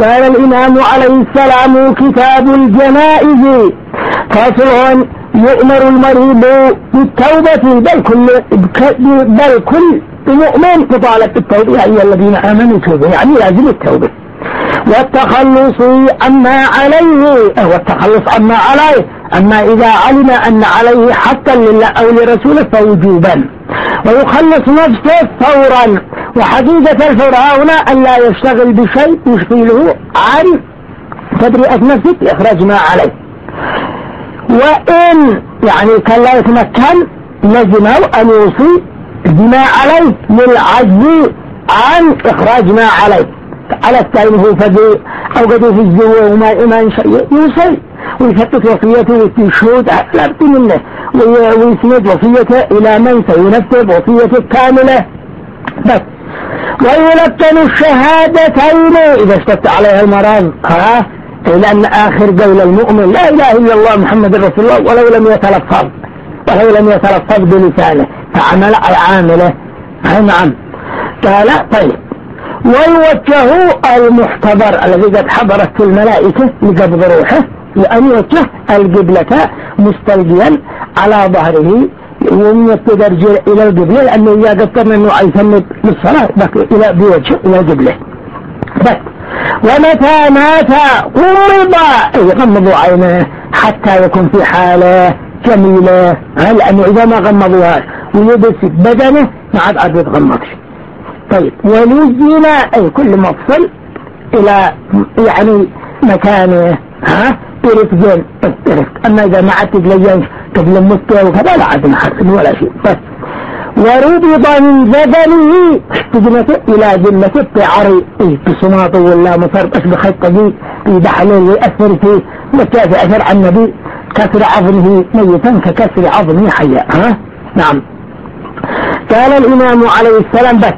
قال الإمام عليه السلام: كتاب الجنائز. فصل: يؤمر المريض بالتوبة، بل كل مؤمن مطالب بالتوبة، يا أيها الذين آمنوا توبوا، يعني لازم التوبة، والتخلص عما عليه، أما إذا علم أن عليه حقا لله أو لرسوله فوجوبا، ويخلص نفسه فورا. وحقيقة الفور هنا أن لا يشتغل بشيء يشغله عن تبرئة نفسه لإخراج ما عليه، وإن يعني كان لا يتمكن لزمه أن يوصي بما عليه للعجز عن إخراج ما عليه، على التائمه فدي أو قدوا في الزوء وما إيمان شيء يوصي ويثبت وصيته ويشهد لا بد منه، ويسند وصيته إلى من سينفذ وصيته كاملة بس. ويلقن الشهادتين إذا اشتدت عليها المرض، لأن آخر قول المؤمن لا إله إلا الله محمد رسول الله ولو لم يتلفظ بلسانه فعمل عامله. نعم. قال: طيب. ويوجه المحتضر الذي قد حضرت الملائكة لقبض روحه لأن يوجه القبلة مستلقيا على ظهره ويمتد رجل إلى القبلة، لأنه إذا قدرنا أنه يسند للصلاة بوجه إلى القبلة بس. ومتى مات قرب يغمضوا عينه حتى يكون في حالة جميلة، لأنه إذا ما غمضوها ويبس بدنه ما عاد يتغمضش. طيب. ولزنا أي كل مفصل إلى يعني مكانه برفق. أما إذا ما عاد تتلينش قبل المسكة وكذا لا عاد محرم ولا شيء بس. وربط من بدنه تجنته إلى جنته بعري بصماطه ولا مصربش بخطه بحلول يأثر فيه وكافي أثر عن النبي كسر عظمه ميتا ككسر عظمه حيا. نعم. قال الإمام عليه السلام: بس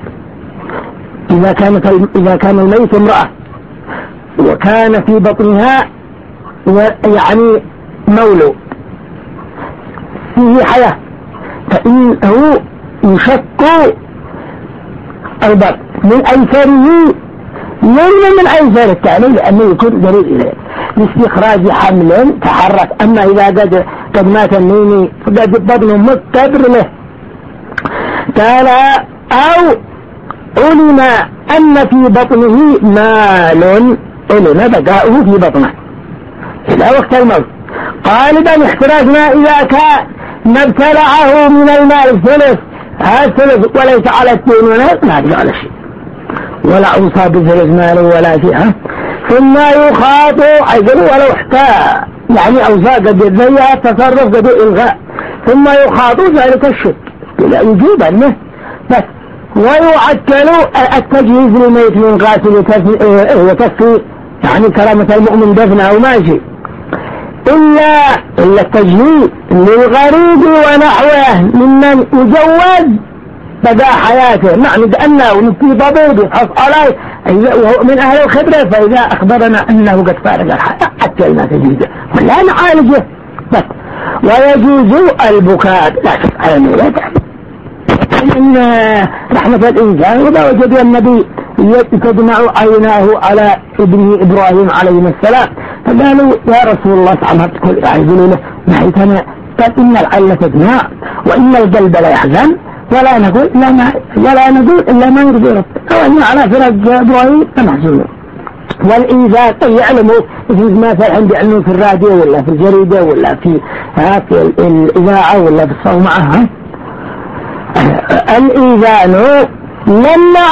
إذا كان الميت امرأة وكان في بطنها يعني مولود فيه حياة فإنه يشق البطن من أيسره من أيسر التعليل لأنه يكون قريب إليه لاستخراج حمل تحرك. أما إذا قد مات النيني فقد بطنه مستبر له. قال: أو علم أن في بطنه مال، علم بقاؤه في بطنه إلى وقت الموت. غالبا احتراجنا إذا كان ما ابتلعه من المال الثلث، هذا الثلث وليس على الدين ما أبدأ على شيء ولا أوصى بثلث ماله ولا شيء. ثم يخاطوا أيضا ولو احتاج يعني أوصى قد يتزيها تصرف قد إلغاء، ثم يخاطوا ذلك الشك لا يجيب عنه بس. ويعتل التجهيز للميت من غاسل وتكفي يعني كرامة المؤمن دفنه أو ماشي إلا التجهيز للغريب ونحوه ممن يجوز بقاء حياته، معنى أنه نتي ضبوط يفحص عليه وهو من أهل الخبرة، فإذا أخبرنا أنه قد فارق الحياة عتلنا تجهيزه ولا نعالجه بس. ويجوز البكاء لا شك على المولد من رحمة الإنسان، وإذا وجد النبي تدمع عيناه على ابنه إبراهيم عليه السلام فقالوا: يا رسول الله تعمل كل يقولوا له: نحيتنا قال: إن العين تدمع وإن القلب لا يحزن ولا نقول إلا ما يرضي ربك، أو أن على فراق إبراهيم فمحزون. والإنسان يعلموا في مثل عندي علمه في الراديو ولا في الجريدة ولا في الإذاعة ولا في الصومعة. الإذان لما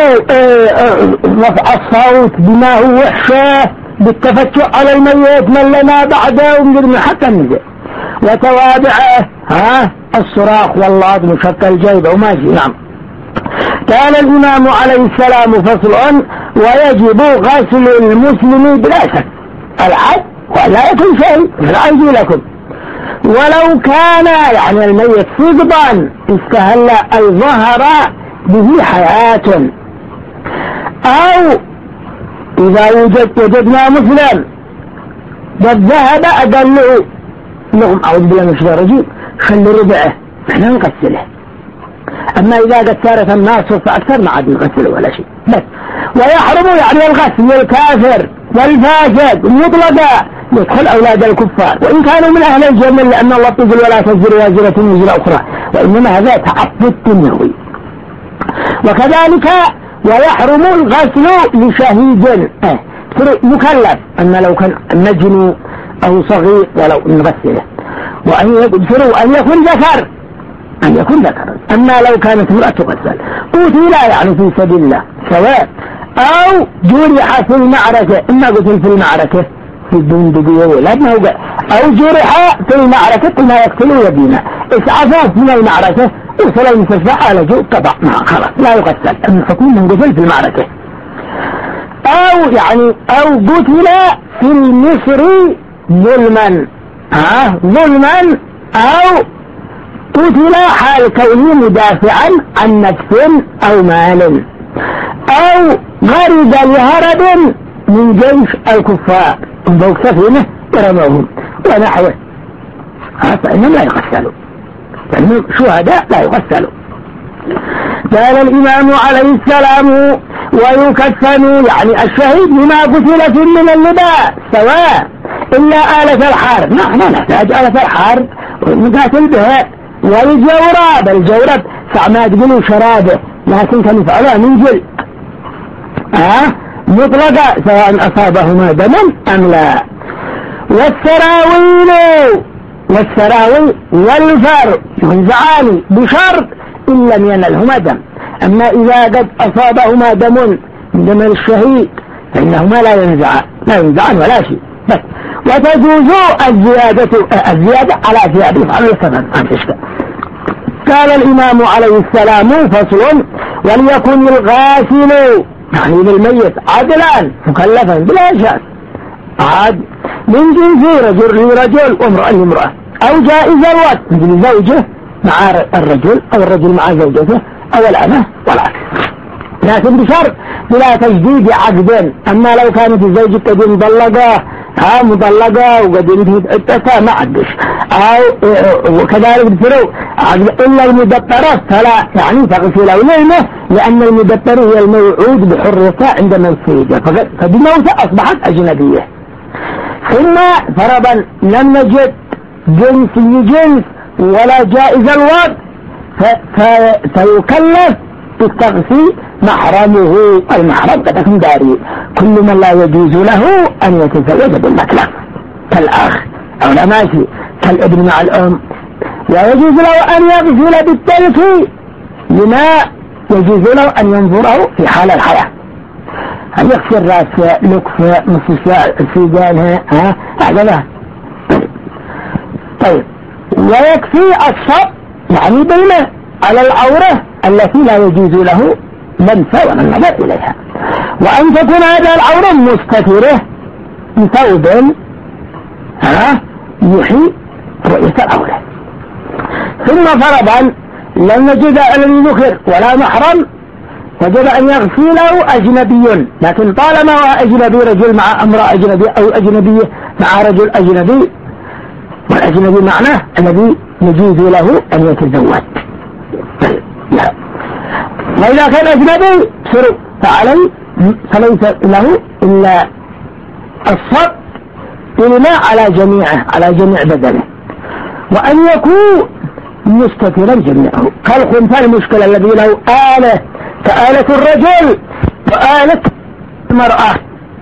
رفع الصوت بما هو وحشة بالتفتح على الميت من لنا بعده ومن حتى النجاة وتوابعه الصراخ والله مشكل الجيب وماشي. نعم. كان الإمام عليه السلام: فصل: ويجب غسل المسلم بلا شك العد ولا يكون شيء فالعيد لكم ولو كان يعني الميت صدبا استهل أي ظهر به حياة، أو إذا وجدنا مسلم قد ذهب أدله لهم أعوذ بالله من الشيطان الرجيم خلي ربعه احنا نغسله. أما إذا قد صارت الناس فأكثر ما عاد نغسله ولا شيء بس. ويحرم يعني الغسل الكافر والفاسق مطلقا يدخل أولاد الكفار وإن كانوا من أهل الجنة، لأن الله يقول ولا تزر وازرة وزر أخرى، وإنما هذا تعبد دنيوي. وكذلك ويحرم الغسل لشهيد مكلف، أما لو كان مجنون أو صغير ولو نغسله، وأن يكون ذكر، أن يكون ذكرا. أما لو كانت امرأة تغسل. قتل يعني في سبيل الله سواء، أو جرح في المعركة، إما قتل في المعركة في البندقية ولدنا، أو جرح في المعركة كما يقتلوا يدينا، إسعافات من المعركة وصل المستشفى على جو قطع معه خلاص لا يغسل، الحكم من قتل في المعركة. أو قتل في المصر ظلما، ظلما، أو قتل حال كونه مدافعا عن نفس أو مال، أو غرد لهرب من جيش الكفار فوق سفينة ورموهم ونحوه، فإنهم لا يغسلوا، فإنهم شهداء لا يغسلوا. قال الإمام عليه السلام ويكفن يعني الشهيد بما قتل من اللباس سواء، إلا آلة الحرب، نحن نحتاج آلة الحرب ونقاتل بها، والجورب، الجورب فما تقولوا شرابه لكن كان يفعلها من جلد مطلقة سواء أصابهما دما أم لا. والسراويل والفر ينزعان بشرط إن لم ينلهما دم، أما إذا قد أصابهما دم من دم الشهيد فإنهما لا ينزعان ولا شيء بس. وتجوز الزيادة على زيادة يفعل السبب عن تشكى. قال الإمام عليه السلام فصل وليكن الغاسل يعني للميت عدلا مكلفا بلا شك عاد من جنس رجل لرجل وامرأة لامرأة، أو جائز الوقت مثل زوجه مع الرجل أو الرجل مع زوجته أو الأمة والعكس، لكن بشرط بلا تجديد عقد. أما لو كانت الزوجة قد مطلقة وقد انتهت عدتها ما عدش، أو وكذلك بسرو إلا المدبرات فلا يعني تغسل أولينه، لأن المدبر هي الموعود بحريتها عند موته فبموته أصبحت أجنبية. ثم فرضا لم نجد جنس ولا جائز الوضع فيكلف بالتغسيل محرمه، المحرم قد يكون داري، كل من لا يجوز له أن يتزوج بالمكلف كالأخ أو الأماشي كالابن مع الأم، ويجوز له أن يغسل بالتلك لما يجوز له أن ينظره في حال الحياة، أن يغسل رأسه لكفه مستشفى السيدان هكذا. طيب ويكفي الصب يعني بينه على العورة التي لا يجوز له لمسه ولا النظر إليها، وأن تكون هذا العورة مستترة بثوب يحيي رؤية العورة. ثم فرضا لم نجد الذي ذكر ولا محرم وجب أن يغسله أجنبي، لكن طالما هو أجنبي رجل مع امرأة أجنبية أو أجنبية مع رجل أجنبي، والأجنبي معناه الذي يجوز له أن يتزوج. لا. وإذا كان أجنبي فعليه فليس له إلا الصب بالماء على جميع بدنه، وأن يكون مستترا جميعه كالخنثى المشكلة الذي له آلة كآلة الرجل وآلة المرأة،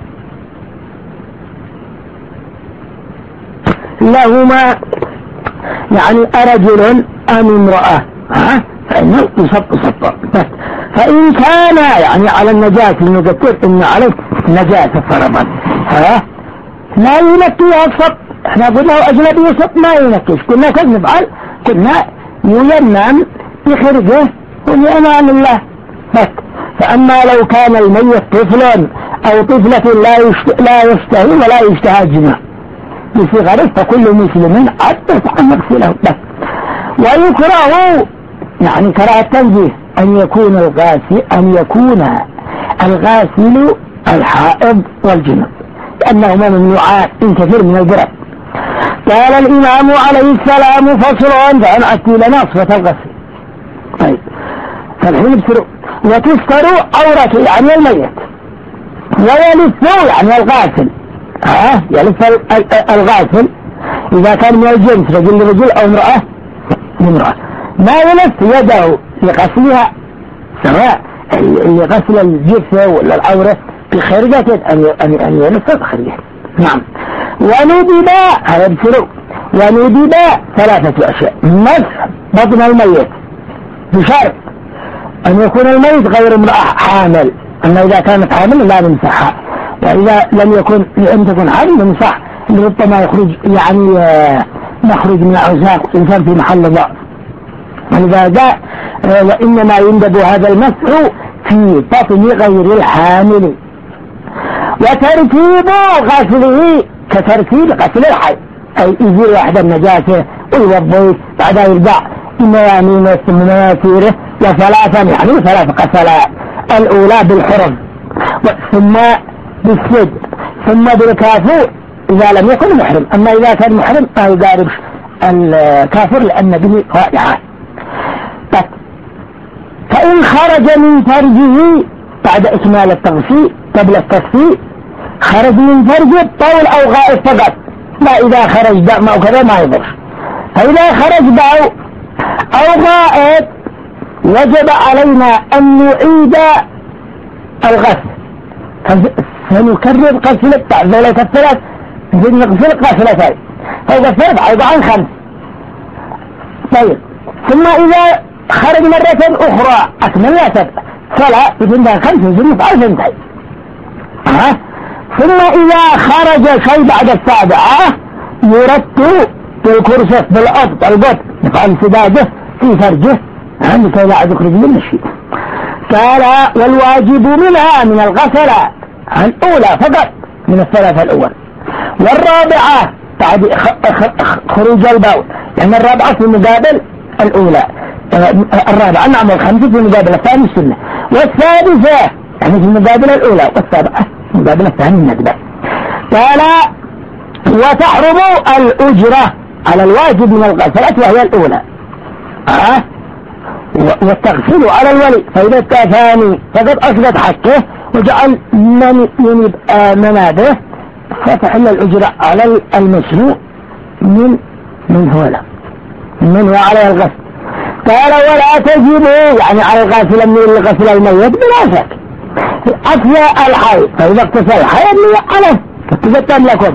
لهما يعني أرجل أم امرأة فإنه يصب بس. فإن كان يعني على النجاة المذكر إن عليه نجاة فرضا لا ينكيها الصب، احنا قلنا أجنبي يصب ما ينكيش، كنا كيف نفعل؟ كنا ينام بخرجه ولأمان الله بس. فأما لو كان الميت طفل أو طفلة لا يشتهي ولا يشتهى الجماع بصغره فكل مسلم عدت عن مغسله بس. ويكره يعني كراهة تنزيه أن يكون الغاسل الحائض والجنب، لأنهما ممنوعات إن كثير من البرد. قال الإمام عليه السلام فصل فأنعتي لنا صفة الغسل. طيب فالحين بسروا وتستر عورته يعني الميت ويلف يعني الغاسل، يلف الغاسل إذا كان من الجنس رجل لرجل أو امرأة لامرأة، ما يلف يده لغسلها، سواء لغسل الجثة ولا العورة بخارجة أن يلف بخارجة. نعم. وندب هذا بسرو، وندب 3 أشياء: مسح بطن الميت بشرط أن يكون الميت غير امرأة حامل، أما إذا كانت حامل لا نمسحها، وإذا لم تكن حامل نمسح، ربما يخرج يعني مخرج من الأوساخ إنسان في محل ضعف، ولذا جاء وإنما يندب هذا المسح في بطن غير الحامل. وترتيب غسله كترتيب غسل الحي، أي يزيل واحد النجاسة ويوضيه بعدها يرجع بميامينه ثم مناثيره، وثلاثا يعني 3 غسلات: الأولى بالحرم، ثم بالسد، ثم بالكافور إذا لم يكن محرم، أما إذا كان محرم ما يقارب الكافر لأن به رائعة. فإن خرج من فرجه بعد إكمال التغسيل قبل التصفيق، خرج من فرجه طول أو غائب فقط، لا إذا خرج دم أو كذا ما يضر. فإذا خرج دم أو غائب وجب علينا أن نعيد الغسل، فنكرر غسل ذلك 3، نغسل غسلتين فوق 3 أيضا 5. طيب، ثم إذا خرج مرة أخرى أكملها 7 فلا يجب 5 يجب 2. ثم إذا خرج شيء بعد 7 يرد بالكرسف بالأرض البط يفعل سداده في فرجه كي لا يخرج منه شيء. قال: والواجب منها من الغسلات الأولى فقط من 3 الأول، والرابعة بعد خروج البول، يعني الرابعة في مقابل الأولى، الرابعة نعم، والخامسة في مقابل الثاني السنة، والسادسة يعني في مقابل الأولى، والسابعة في مقابل الثاني الندبة. قال: وتحرم الأجرة على الواجب من الغسلات وهي الأولى، والتغسيل على الولي، فإذا الثاني فقد أثبت حقه وجعل من ينب منابه فتحل الأجرة على المشروع من هو له من هو عليه الغسل. قال: ولا تجب يعني على الغاسل من الغسل الميت بلا شك أثناء الحي، فإذا اغتسل الحي عليه فتجتم لكم.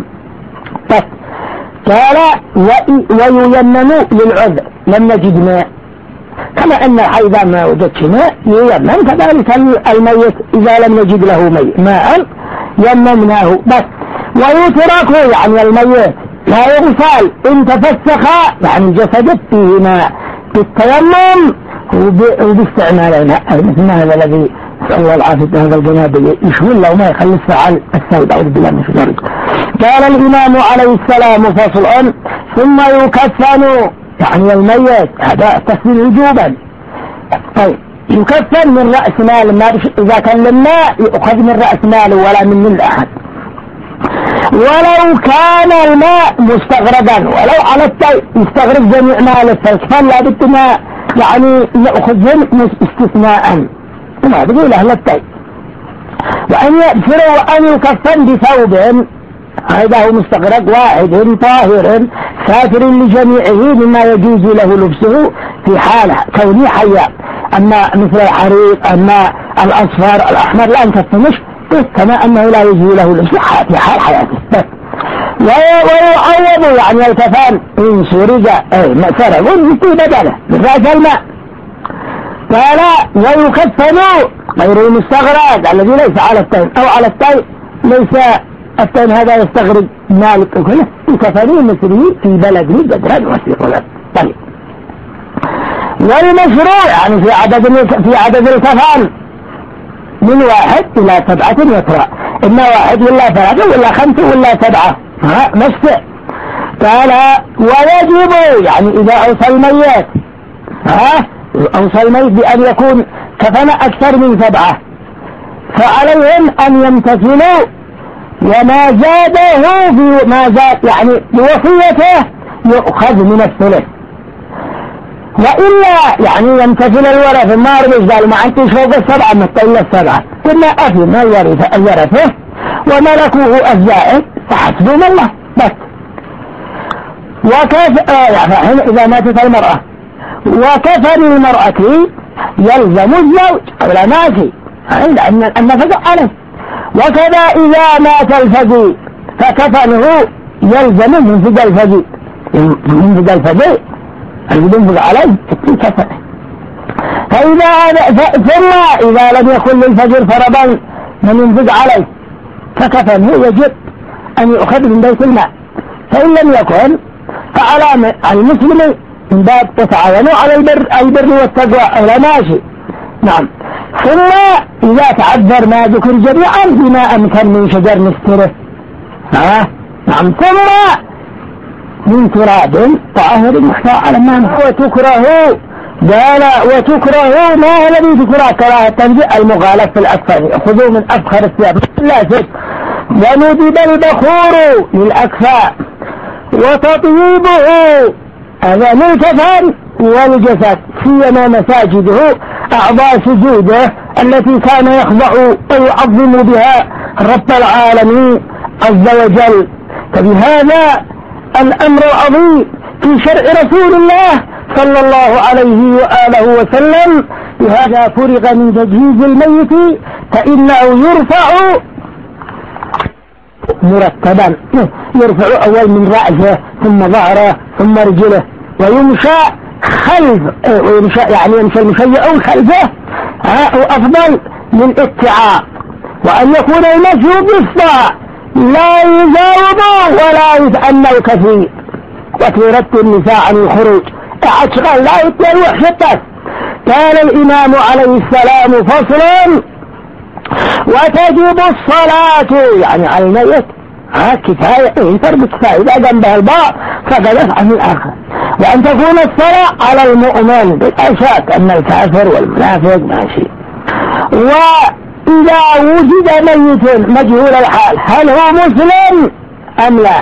قال: وييمم للعذر لم نجد ماء، كما أن الحي إذا ما وجدش ماء ييمم، كذلك الميت إذا لم نجد له ماء يممناه بس. ويترك يعني الميت لا يغسل إن تفسخ يعني جسده فيه ماء بالتيمم وباستعمال الماء، مثل هذا الذي نسأل الله العافية هذا الجناب يشغل له ما يخلي فعل السيد أعوذ بالله من الشيطان الرجيم. قال الإمام عليه السلام: فصل. ثم يكفن يعني الميت، هذا تكفين وجوبا. طيب، يكفن من رأس مال، ما إذا كان للماء يؤخذ من رأس ماله ولا من أحد، ولو كان الماء مستغرقا ولو على الطيب يستغرق جميع ماله، فلا بد ما يعني يأخذهم استثناء ما بقول أهل الطيب. وأن يأثر وأن يكفن بثوب هذا هو مستغرق واحد طاهر ساتر لجميعه مما يجوز له لبسه في حاله كونه حيا، أما مثل الحريق أما الأصفر الأحمر لا نكفنش كما أنه لا يجوز له لبسه في حال حياته. ويعوض يعني الكفان إن سرج سرق في بدله من رأس الماء. قال: ويكفن غير المستغرق الذي ليس على التين أو على التين ليس التين هذا يستغرق مالك وكله، يكفنون مثله في بلده جدران وسيق. طيب، والمشروع يعني في عدد الكفان من 1 إلى 7 يقرأ، إما 1 ولا 3 ولا 5 ولا 7 مشفع. قال: ويجب يعني إذا أوصى الميت أوصى الميت بأن يكون كفن أكثر من 7 فعليهم أن يمتثلوا، وما زاده ما زاد يعني بوصيته يؤخذ من الثلث. وإلا يعني يمتثل الورث ما رمش قالوا ما أنتش فوق السبعة مثل السبعة إلا أفي ما الورثة وملكوه الزائد فحسبهم الله بس. فهنا إذا ماتت المرأة وكفن المرأة يلزم الزوج قبل ماشي لأن النفقة عليه. وكذا إذا مات الفقير فكفنه يلزم منفق الفقير اللي ينفق عليه كفنه. ثم إذا لم يكن للفقير فرضا من ينفق عليه فكفنه يجب أن يؤخذ من بيت المال. فإن لم يكن فعلى المسلم من باب يتعاونوا على البر والتقوى أو لا ماشي. نعم. ثم إذا تعذر ما ذكر جميعا بما أمكن من شجر نستره نعم. ثم من تراب طاهر محتوى على الماء. وتكره قال وتكره ما الذي تكره كراهة التنزيع المغالف في الأكفان خذوا من أفخر الثياب لا شك. وندب البخور للأكفاء وتطيبه هذا للكفن والجسد سيما مساجده أعضاء سجوده التي كان يخضع ويعظم بها رب العالمين عز وجل. فبهذا الأمر العظيم في شرع رسول الله صلى الله عليه وآله وسلم. بهذا فرغ من تجهيز الميت فإنه يرفع مرتبا يرفع أول من رأسه ثم ظهره ثم رجله ويمشى خلف ويمشى يعني يمشي المشيع خلفه أفضل من اتعاء. وأن يكون المشي بالصاع لا يزاوض ولا يتأنوا كثير. وترد النساء عن الخروج أشغل لا يتلوح شتات. قال الإمام عليه السلام فصلا وتجب الصلاة يعني على الميت كفاية فرض كفاية إذا جنبها الباء فقد يفعل الآخر. وأن تكون الصلاة على المؤمن بالأشاك أن الكافر والمنافق ماشي. وإذا وجد ميت مجهول الحال هل هو مسلم أم لا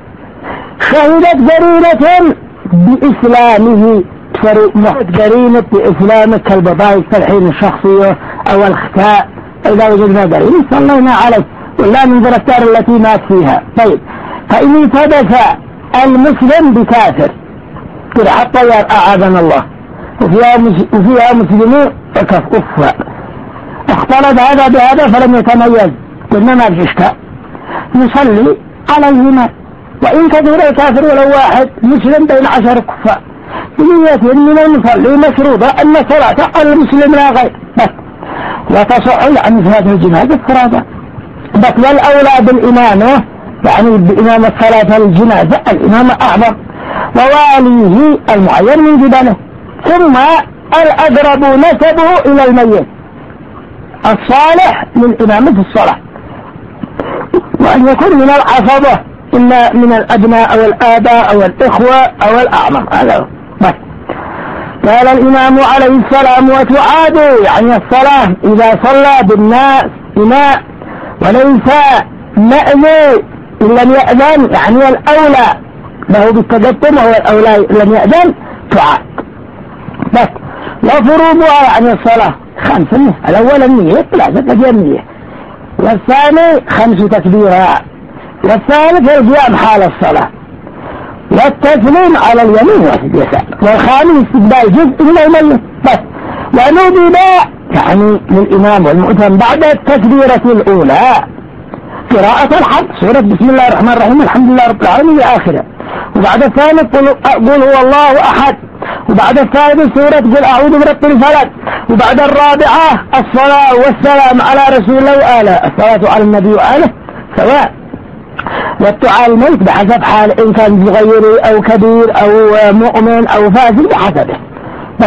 شهدت قرينة بإسلامه قرينة بإسلامه كالبضائع تلحين الشخصية أو الختاء إذا وجدنا قرينة صلينا عليه ولا من الدار التي مات فيها. طيب فإن حدث المسلم بكافر قرع الطيار أعاذنا الله وفيها مسلمين وكفوا اختلط هذا بهذا فلم يتميز قلنا ما بشكاء نصلي عليهما وإن كثر الكافر ولو واحد مسلم بين 10 كفار بنية من المصلي مشروطة أن صلاة على المسلم لا غير بس. وتصح عن صلاة الجنازة فرادة بس. والأولى بالإمامة يعني بإمام الصلاة الجنازة الإمام أعظم وواليه المعين من جبله. ثم الأقرب نسبه إلى الميت الصالح للإمامة في الصلاة. وأن يكون من العصبة إما من الأبناء أو الآباء أو الإخوة أو الأعمام هذا بس. قال الإمام عليه السلام وتعاد يعني الصلاة إذا صلى بالناس إماء وليس مأذن إن لم يأذن يعني الأولى له بالتقدم وهو الأولى لم يأذن تعاد بس. وفروضها يعني الصلاة 5 الأول النية 3 النية والثاني 5 تكبيرات والثالث القيام حال الصلاة والتسليم على اليمين واليسار والخامس استقبال جزء من الميت بس. وندب يعني للإمام والمؤتم بعد التكبيرة الأولى قراءة الحمد سورة بسم الله الرحمن الرحيم الحمد لله رب العالمين إلى آخره. وبعد الثاني قل هو الله أحد. وبعد الثالث سورة قل أعوذ برب الفلق. وبعد الرابعة الصلاة والسلام على رسول الله وآله الصلاة على النبي وآله سواء. والدعاء الميت بحسب حال إن كان صغير أو كبير أو مؤمن أو فاسد بحسبه بس.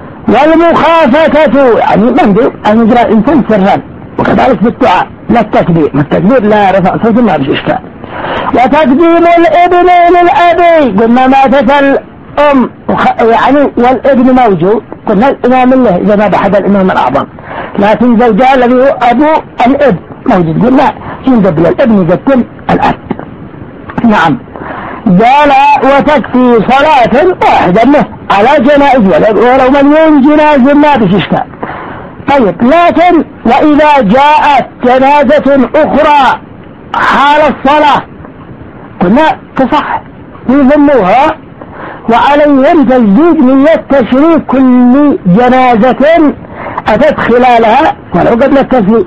والمخافتة يعني مندوب أن يجرى الإنسان سرا وكذلك بالدعاء لا التكبير ما التكبير لا رفع صوت ما بش إشكال. وتقديم الابن للأبي قلنا ماتت الأم يعني والابن موجود قلنا الإمام الله إذا ما بحد الإمام الأعظم لكن زوجها الذي هو أبو الابن موجود قلنا يندب للابن يقدم الأب. نعم. قال وتكفي صلاة واحدة على جنائز ولو مليون جنازة ما بشكال. طيب لكن وإذا جاءت جنازة أخرى حال الصلاة قلنا تصح يظنوها، وعليهم تجديد نية تشريك كل جنازة أتت خلالها ولو قبل التسليم،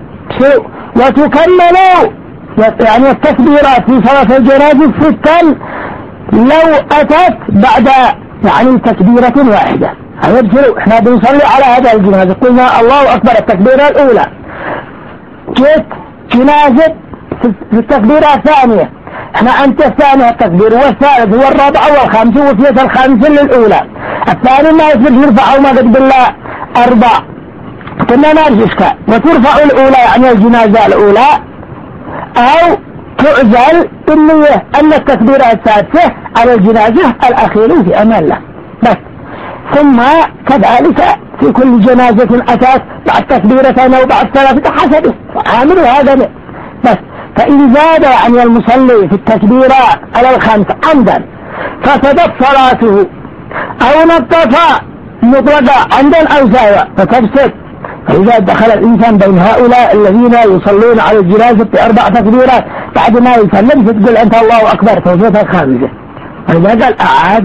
وتكمل يعني التكبيرات في صلاة الجنازة ستا لو أتت بعد يعني تكبيرة واحدة. هيبصروا احنا بنصلي على هذا الجنازة قلنا الله أكبر التكبيرة الأولى، جيت جنازة في التكبيرة الثانية، احنا انت الثانية التكبير والثالث والرابع والخامس وفية الخامس للأولى، الثاني ما يصبح يرفع ما قد بالله أربع كنا نرجسك، وترفع الأولى يعني الجنازة الأولى أو تعزل بالنية أن التكبيرة الثالثة على الجنازة الأخيرة في أمان الله بس. ثم كذلك في كل جنازة أتت بعد تكبيرتين أو بعد ثلاثة حسبه عامل هذا بس. فإن زاد يعني المصلي في التكبيرة على الخمس عمدا فسدت صلاته أو نطفى مطلقة عمدا أو ساوى فتفسد. فإذا دخل الإنسان بين هؤلاء الذين يصلون على الجنازة بأربع تكبيرات بعد ما يسلم فتقول أنت الله أكبر توفيتها الخامسة. فإذا قال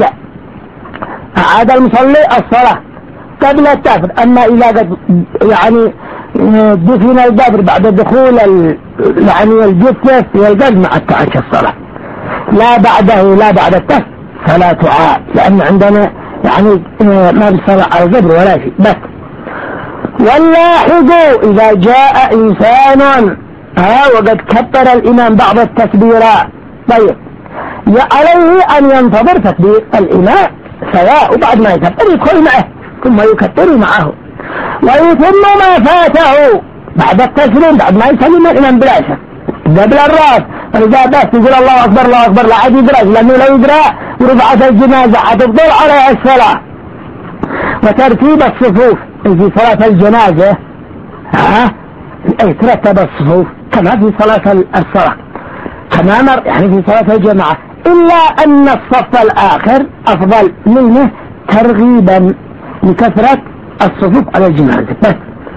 أعاد المصلي الصلاة قبل التافر. أما إذا قد يعني دفن القبر بعد دخول يعني الجثة في القبر مع التعش الصلاة لا بعده لا بعد التافر فلا تعاد، لأن عندنا يعني ما بالصلاة على القبر ولا شيء بس. واللاحظ إذا جاء إنسان وقد كبر الإمام بعض التكبيرات طيب عليه أن ينتظر تكبير الإمام سواء وبعد ما يكبر يدخل معه ثم يكبر معه ويتم ما فاته بعد التسليم بعد ما يسلم الإمام بلا شك قبل الرأس. فإذا بس تقول الله أكبر الله أكبر لا عاد يدرك، لأنه لو يدرى ورفعت الجنازة حتفضل عليها الصلاة. وترتيب الصفوف في صلاة الجنازة ترتب الصفوف كما في صلاة الصلاة كما يعني في صلاة الجماعة، إلا أن الصف الآخر أفضل منه ترغيبا لكثرة الصفوف على الجنازة بس.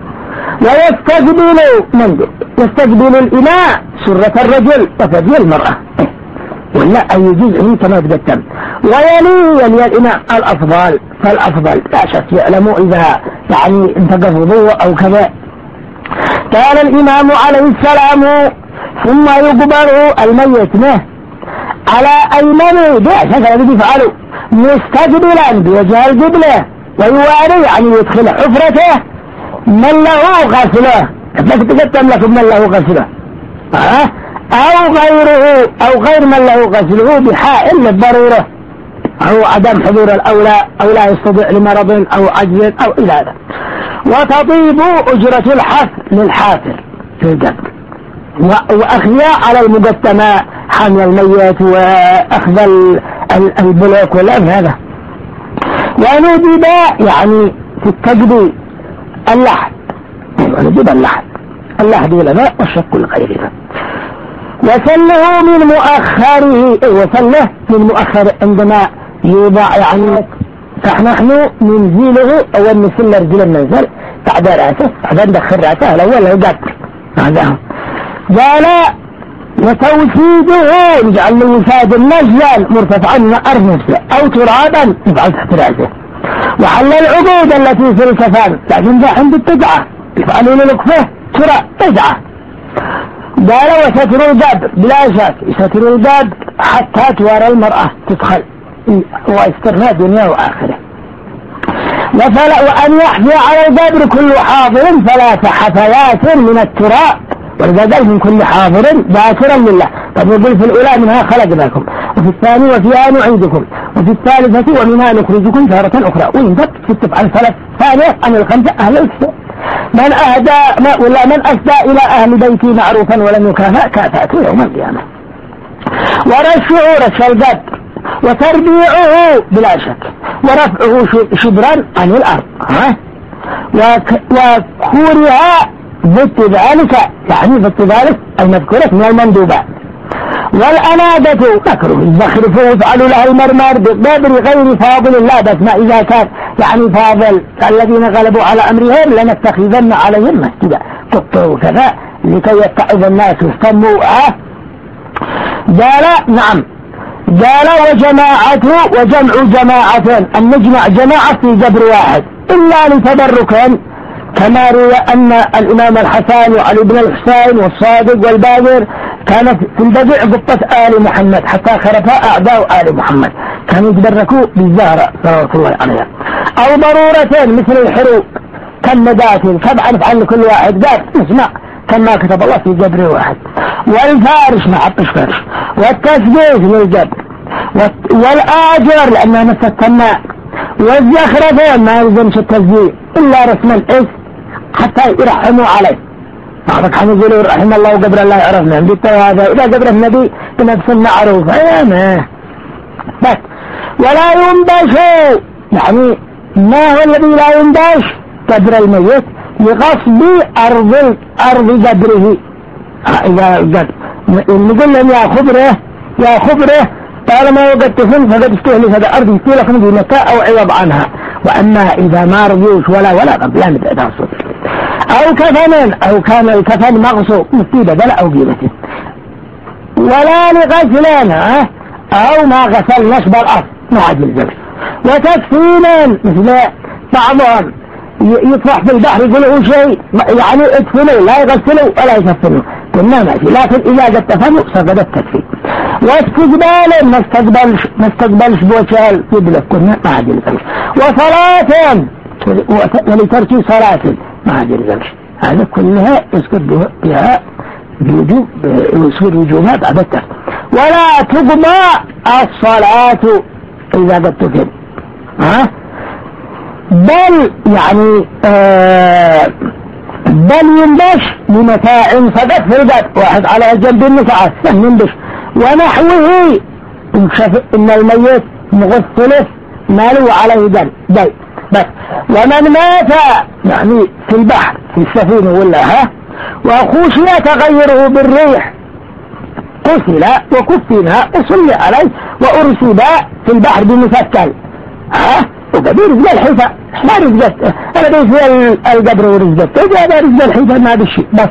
ويستقبل الإناء سرة الرجل وفدي المرأة ولا أي جزء كما يتقدم، ويلي الإناء الأفضل فالأفضل لا شك يعلموا إذا يعني انتقف وضوء أو كذا. قال الإمام عليه السلام ثم يقبر الميت به على أيمنه بأسفل الذي يفعله مستقبلا بوجه القبلة ويواري يعني يدخل حفرته من له غسله تقدم لكم من له غسله أو غيره أو غير من له غسله بحائل للضرورة أو عدم حضور الأولى أو لا يستطيع لمرض أو عجز أو إلى هذا. وتطيب أجرة الحفر للحافر في القبر وأخذها على المقدمة حمل الميت وأخذ البلوك والأمن هذا. وندب يعني في التقديم اللحد ندب اللحد والأماء والشك الغيرها. وسله من مؤخره وسله من مؤخر عندما يوضع يعني فنحن ننزله أو نسل رجل المنزل بعد رأسه بعد ندخل رأسه الأول يقدر هذا. قال وتوسيده نجعل له وساد النزل مرتفعا من أرض نفسه أو ترابا يفعل تحت رأسه. وحل العبود التي في الكفان لكن ذا عند التدعة يفعلون لكفه ترى تدعة. قال وستر الباب بلا شك يستر الباب حتى توارى المرأة تدخل واسترنا دنيا وآخرة. وأن يحفي على الباب كل حاضر 3 حفيات من التراب ولذا قال من كل حاضر ذاكرا لله. طب يقول في الأولى منها خلقناكم وفي الثاني وفيها نعيدكم وفي الثالثة ومنها نخرجكم تارة أخرى وينزل ست على 3 ثانية عن الخمسة أهل الكتاب. من أهدى ولا من أسدى إلى أهل بيتي معروفا ولم يكافأ كافأته يوم القيامة. ورشعه رش القبر وتربيعه بلا شك ورفعه شبرا عن الأرض وكورها ضد ذلك يعني ضد ذلك المذكورة من المندوبات. والأنادة مكروه يزخرفوا ويفعلوا لها المرمر بقدر غير فاضل، لا بس ما إذا كان يعني فاضل الذين غلبوا على أمرهم لنتخذن عليهم مسجدا قطه وكذا لكي يتعظ الناس واهتموا. قال نعم، قال وجمع جماعة، أن نجمع جماعة في جبر واحد إلا لتبركا، كما روى أن الإمام الحسن وعلي بن الحسين والصادق والباقر كانت في البدع قطة آل محمد حتى خرفها أعداء آل محمد، كانوا يتبركوا بالزهرة صلوات الله عليها. أو ضرورتين مثل الحروب كالندات كبعا نفعل كل واحد قال نسمع كما كتب الله في جبر واحد، والفارش ما عطش فرش، والتسبيح للجبر، والآجر لأنها نفس التماء، والزخرفين ما يلزمش التسبيح إلا رسم الاسم حتى يرحموا عليه. بعضك حنقولوا رحم الله وقبر الله يعرفنا عندي هذا إذا قبر النبي بنفس المعروف أيامه بس. ولا ينبش، يعني ما هو الذي لا ينبش؟ قبر الميت لغصب أرض قبره. إذا نقول لهم يا خبره طالما وقد تفن فقد استهلك هذا أرض يستهلك من متاع أو عوض عنها. وأما إذا ما رضيوش ولا لا نبدأ الصوت. أو كفن، أو كان الكفن مغصوب مصيبة بلا أو قيمته، ولا لغسلان أو ما غسلناش بالأرض ما عاد الجبر. وتكفينا مثل بعضهم يطرح في البحر يقولوا شيء يعني ادفنوا لا يغسلوا ولا يكفنوا كنا ماشي، لكن إذا قد تفنوا سقط التكفير. واستقبالا ما استقبلش بوشال قبلة كنا ما عاد الجبر. وصلاة ولترك صلاة ما عاد الجبر. هذا كلها يسقط بها بوجوب ويصير وجوبها بعد التكفير. ولا تقضى الصلاة إذا قد تكفر بل يعني بل ينبش بمتاع فقط في الباب واحد على الجنب النسعة ينبش ونحوه إن الميت مغسله ماله عليه دم بس. ومن مات يعني في البحر في السفينة ولا وخشي تغيره بالريح قتل وكفنا وصلي عليه وأرسل في البحر بمسكل وقدير رزق الحيطة ما رزقت أنا بيس القبر ورزقت هذا رزق الحيطة ما بشي بس.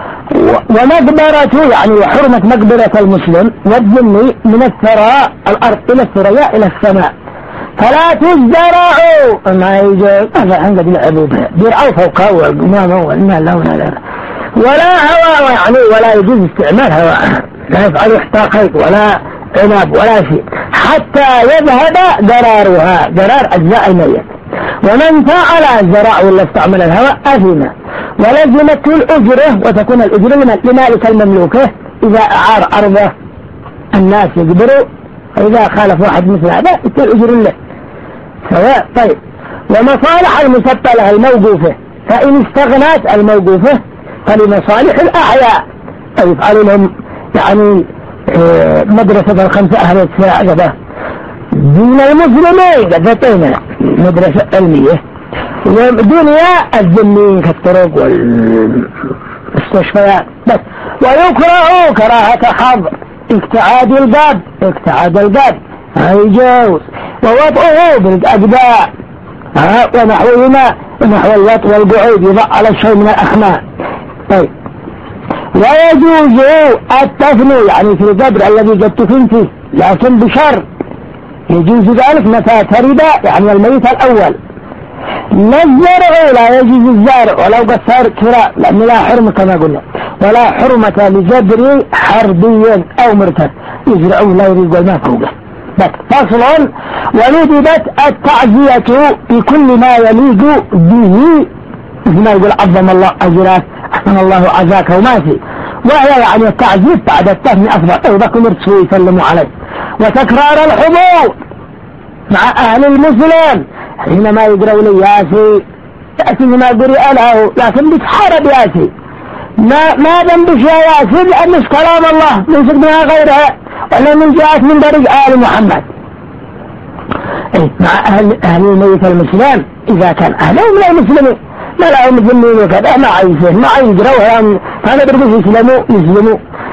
ومقبرته يعني وحرمة مقبرة المسلم والذمي من الثراء الأرض إلى الثرياء إلى السماء فلا تزرعوا ما يجي هذا عندك يلعبوا بها بيرعوا فوقها والقمامة والمال ولا هواء يعني ولا يجوز استعمال هواء لا يفعلوا احتاقيت ولا عنب ولا شيء حتى يذهب قرار أجزاء الميت. ومن فعل الزراع ولا استعمل الهواء أثم ولزمت الأجرة وتكون الأجرة لمالك المملوكة إذا أعار أرضه الناس يقدروا فإذا خالف واحد مثل هذا يكون الأجر له سواء. طيب ومصالح المسبلة الموقوفة فإن استغنت الموقوفة فلمصالح الأحياء فيفعلوا لهم يعني مدرسة الخمسة أهل الساعة دين المسلمين قدتين مدرسة علمية ودنيا الذمين كالطرق والمستشفيات بس. ويكره كراهة حظ اقتعاد القاب يجوز ووضعه بالأجداء ونحوهما ونحو الوط والقعود يضع على الشيء من الأحماء. طيب ويجوز التثني يعني في القبر الذي قد تفن فيه لكن بشر يجوز ذلك متى ترد يعني الميت الأول. لا الزرع لا يجوز الزارع ولو قد صار كراء لأن لا حرمة كما قلنا ولا حرمة لجبر حربي أو مرتد يزرعون لا يريد الماء فوقه بس. فصل وندبت التعزية بكل ما يليق به مثل ما يقول عظم الله أجراك أحسن الله عزاك وماشي وهي يعني التعزيز بعد التهنئة أفضل أيضاكم مرتسوا يسلموا عليه. وتكرار الحضور مع أهل المسلم حينما يقرأوا لي ياسي ما قرئ له لكن بتحارب ياسي ما ذنبش يا ياسي لأنش كلام الله ليس منها غيرها ولا من جاءت من طريق آل محمد مع أهل الميت المسلم إذا كان أهلهم من المسلمين ما لهم ذنبين وكذا ما عايزين ما يقرأوا فأنا برجس يسلموا